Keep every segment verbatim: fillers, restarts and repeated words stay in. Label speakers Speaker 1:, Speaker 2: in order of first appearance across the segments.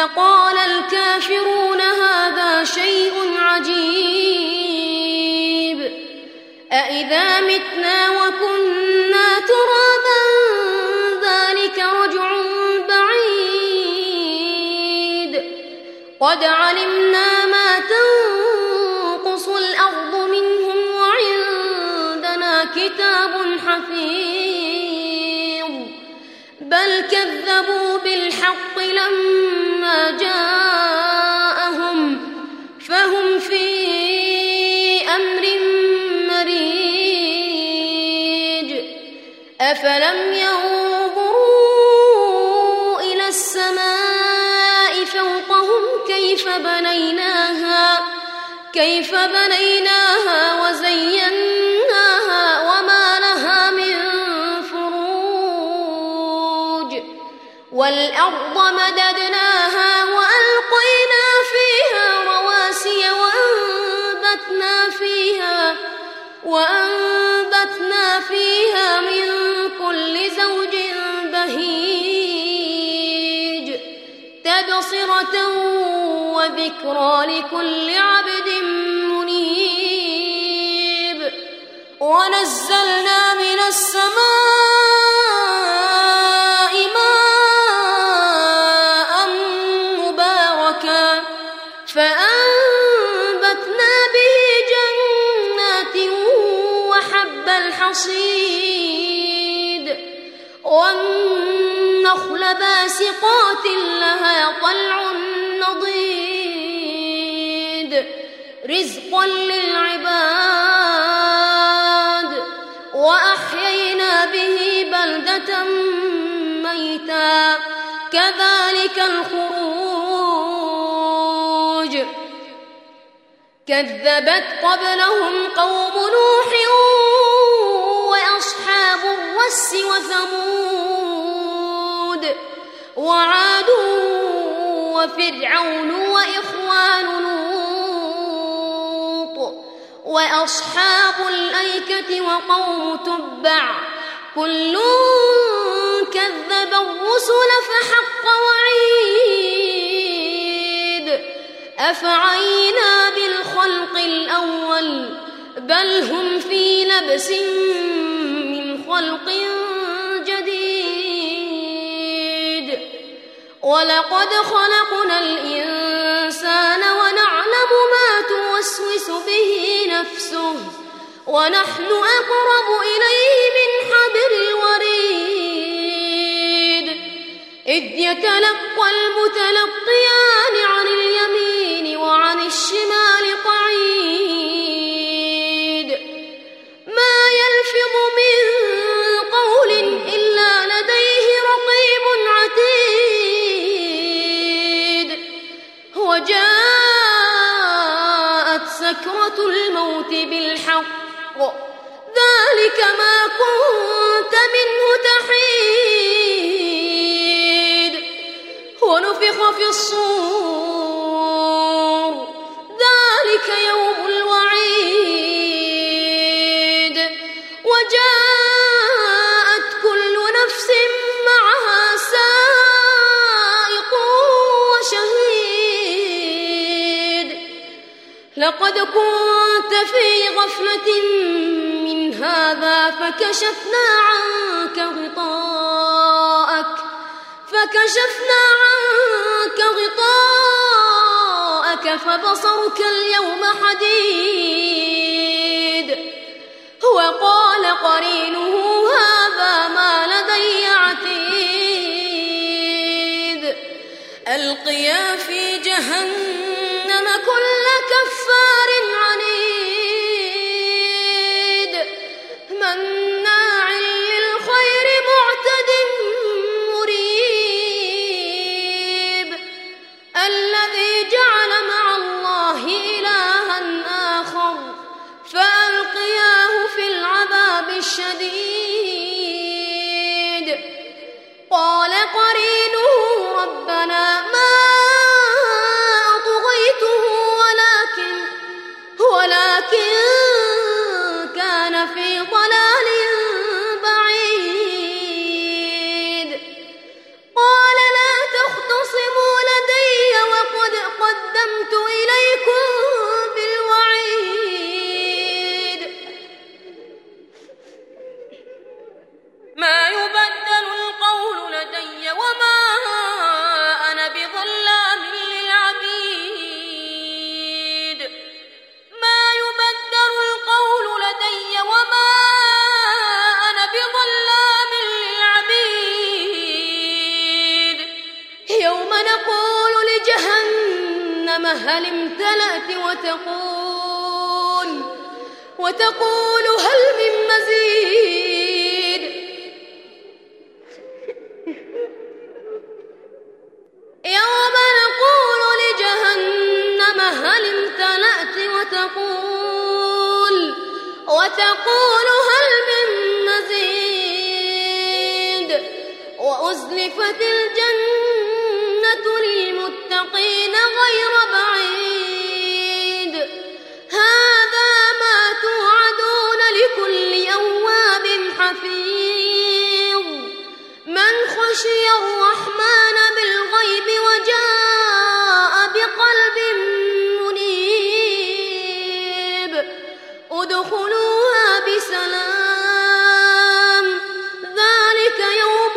Speaker 1: فقال الكافرون هذا شيء عجيب أإذا متنا وكنا ترابا ذلك رجع بعيد قد علمنا ما تنقص الأرض منهم وعندنا كتاب حفيظ بل كذبوا بالحق لما جاءهم فهم في أمر مريج أفلم ينظروا إلى السماء فوقهم كيف بنيناها كيف بنيناها وزيناها وما لها من فروج والأرض مددناها وألقينا فيها رواسي وأنبتنا فيها وأنبتنا فيها من كل زوج بهيج تبصرة وذكرى لكل عبد منيب ونزلنا من السماء ماء مباركا فأنبتنا به جنات وحب الحصيد والنخل باسقات لها طلع نضيد رزقا للعباد وأحيينا به بلدة ميتا كذلك الخروج كذبت قبلهم قوم نوح وأصحاب الرس وثمود وعاد وفرعون وإخوان لوط وأصحاب الأيكة وقوم تبع كل كذب الرسل فحق وعيد أفعينا بالخلق الأول بل هم في لبس من خلق جديد ولقد خلقنا الإنسان ونعلم ما توسوس به نفسه ونحن أقرب إليه من حبل الوريد إذ يتلقى المتلقيان عن اليمين وعن الشمال قعيد ما يلفظ من قول إلا لديه رقيب عتيد وجاءت سكرة الموت بالحق ذلك ما كنت منه تحيد ونفخ في الصور ذلك يوم الوعيد وجاءت كل نفس معها سائق وشهيد لقد كنت في غفلة من هذا فكشفنا عنك غطاءك فكشفنا عنك غطاءك فبصرك اليوم حديد وقال قرينه هذا ما لدي عتيد ألقيا في جهنم كل كفار عنيد مناع للخير معتد مريب الذي جعل مع الله إلها آخر فألقياه في العذاب الشديد قال قرينه ربنا ما أطغيته ولكن هل امتلأت وتقول وتقول هل من مزيد يوم نقول لجهنم هل امتلأت وتقول وتقول هل من مزيد وأزلفت الجنة للمتقين غير بعيد هذا ما توعدون لكل أواب حفيظ من خشي الرحمن بالغيب وجاء بقلب منيب ادخلوها بسلام ذلك يوم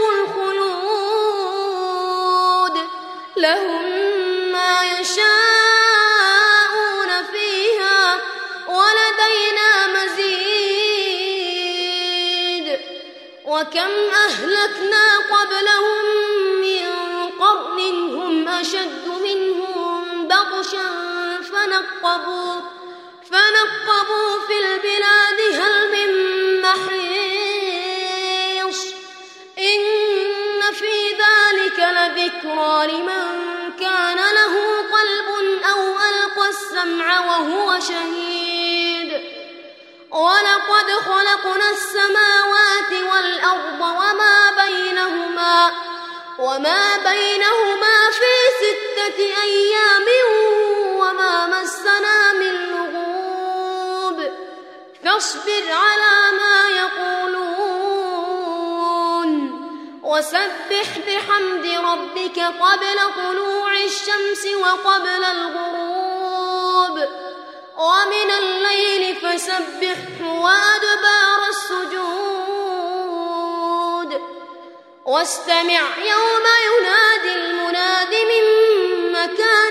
Speaker 1: الخلود لهم ما يشاءون فيها ولدينا مزيد وكم أهلكنا قبلهم من قرن هم أشد منهم بطشا فنقبوا فنقبوا في البلاد هل من محيص إن في ذلك لذكرى لمن كان له قلب أو ألقى السمع وهو شهيد ولقد خلقنا السماوات والأرض وما بينهما وما بينهما في ستة أيام وما مسنا من لغوب فاصبر على ما يقولون وسبح بحمد ربك قبل طلوع الشمس وقبل الغروب ومن الليل فسبحه وأدبار السجود واستمع يوم ينادي المناد من مكان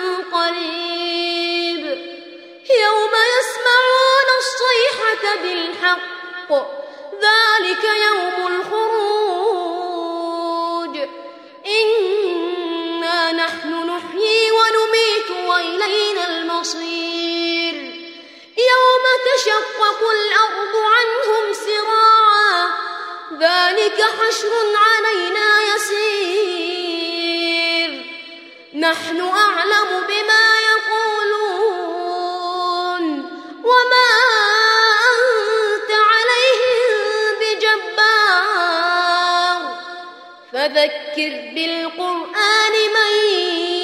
Speaker 1: قريب يوم يسمعون الصيحة بالحق ذلك يوم الخروج إنا نحن نحيي ونميت وإلينا المصير يوم تشقق الأرض عنهم سراعا ذلك حشر علينا يسير نحن أعلم بما يقولون وما أنت عليهم بجبار فذكر بالقرآن من